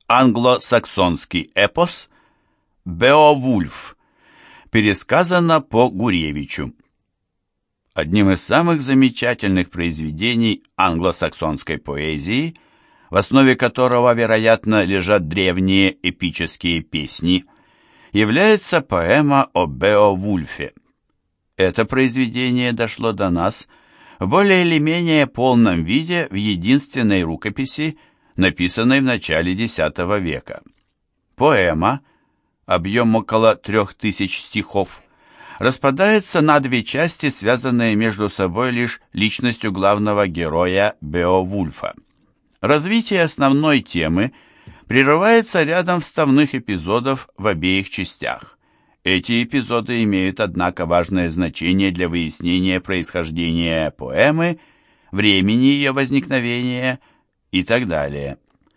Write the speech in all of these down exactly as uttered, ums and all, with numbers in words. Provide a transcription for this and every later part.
Англосаксонский эпос «Беовульф», пересказано по Гуревичу. Одним из самых замечательных произведений англосаксонской поэзии, в основе которого, вероятно, лежат древние эпические песни, является поэма о Беовульфе. Это произведение дошло до нас в более или менее полном виде в единственной рукописи, написанной в начале X века. Поэма, объем около трех тысяч стихов, распадается на две части, связанные между собой лишь личностью главного героя Беовульфа. Развитие основной темы прерывается рядом вставных эпизодов в обеих частях. Эти эпизоды имеют, однако, важное значение для выяснения происхождения поэмы, времени ее возникновения и так далее.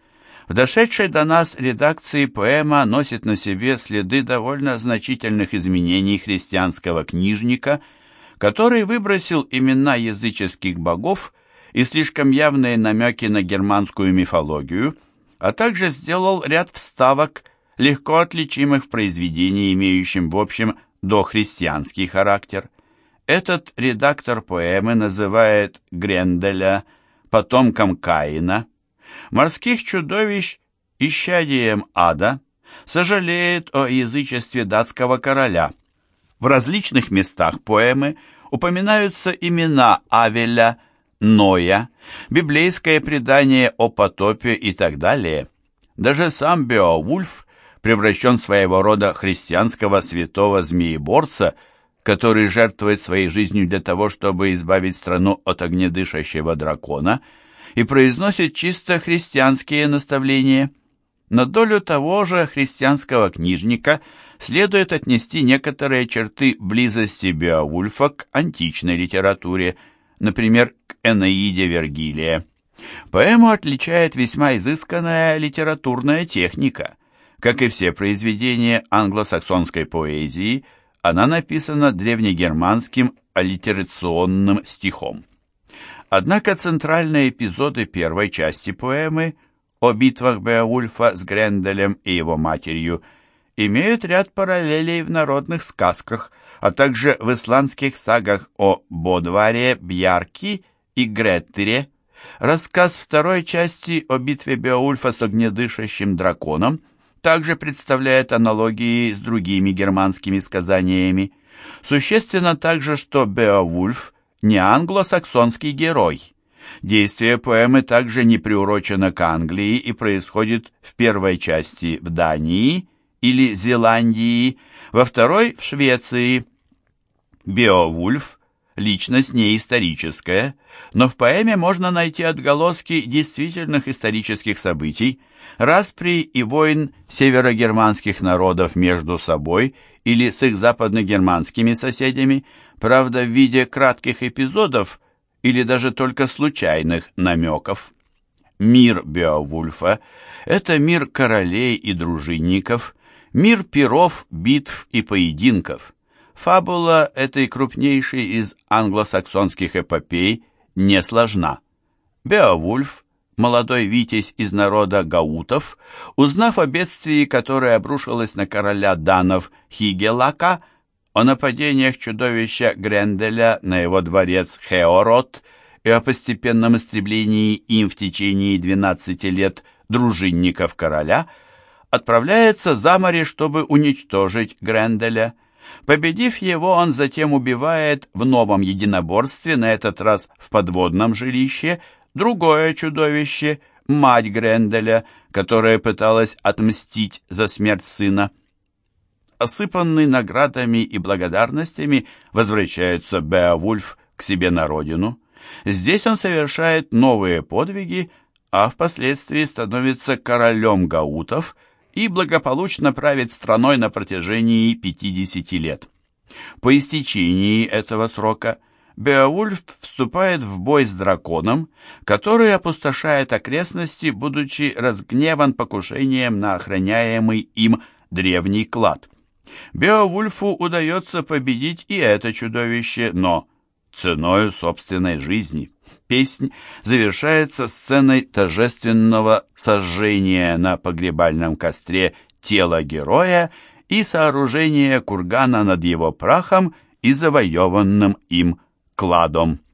В дошедшей до нас редакции поэма носит на себе следы довольно значительных изменений христианского книжника, который выбросил имена языческих богов и слишком явные намеки на германскую мифологию, а также сделал ряд вставок, легко отличимых в произведении, имеющем в общем дохристианский характер. Этот редактор поэмы называет Гренделя потомком Каина, морских чудовищ исчадием ада, сожалеет о язычестве датского короля. В различных местах поэмы упоминаются имена Авеля, Ноя, библейское предание о потопе и так далее. Даже сам Беовульф превращен в своего рода христианского святого змееборца, который жертвует своей жизнью для того, чтобы избавить страну от огнедышащего дракона, и произносит чисто христианские наставления. На долю того же христианского книжника следует отнести некоторые черты близости Беовульфа к античной литературе, например, к Энеиде Вергилия. Поэму отличает весьма изысканная литературная техника. Как и все произведения англосаксонской поэзии, она написана древнегерманским аллитерационным стихом. Однако центральные эпизоды первой части поэмы о битвах Беовульфа с Гренделем и его матерью имеют ряд параллелей в народных сказках, а также в исландских сагах о Бодваре, Бьярки и Греттере. Рассказ второй части о битве Беовульфа с огнедышащим драконом также представляет аналогии с другими германскими сказаниями. Существенно также, что Беовульф не англосаксонский герой. Действие поэмы также не приурочено к Англии и происходит в первой части в Дании или Зеландии, во второй в Швеции. Беовульф – личность не историческая, но в поэме можно найти отголоски действительных исторических событий, распри и войн северогерманских народов между собой или с их западногерманскими соседями, правда в виде кратких эпизодов или даже только случайных намеков. Мир Беовульфа – это мир королей и дружинников, мир пиров, битв и поединков. Фабула этой крупнейшей из англосаксонских эпопей не сложна. Беовульф, молодой витязь из народа гаутов, узнав о бедствии, которое обрушилось на короля данов Хигелака, о нападениях чудовища Гренделя на его дворец Хеорот и о постепенном истреблении им в течение двенадцати лет дружинников короля, отправляется за море, чтобы уничтожить Гренделя. Победив его, он затем убивает в новом единоборстве, на этот раз в подводном жилище, другое чудовище, мать Гренделя, которая пыталась отмстить за смерть сына. Осыпанный наградами и благодарностями, возвращается Беовульф к себе на родину. Здесь он совершает новые подвиги, а впоследствии становится королем гаутов и благополучно правит страной на протяжении пятидесяти лет. По истечении этого срока Беовульф вступает в бой с драконом, который опустошает окрестности, будучи разгневан покушением на охраняемый им древний клад. Беовульфу удается победить и это чудовище, но ценою собственной жизни. Песнь завершается сценой торжественного сожжения на погребальном костре тела героя и сооружения кургана над его прахом и завоеванным им кладом.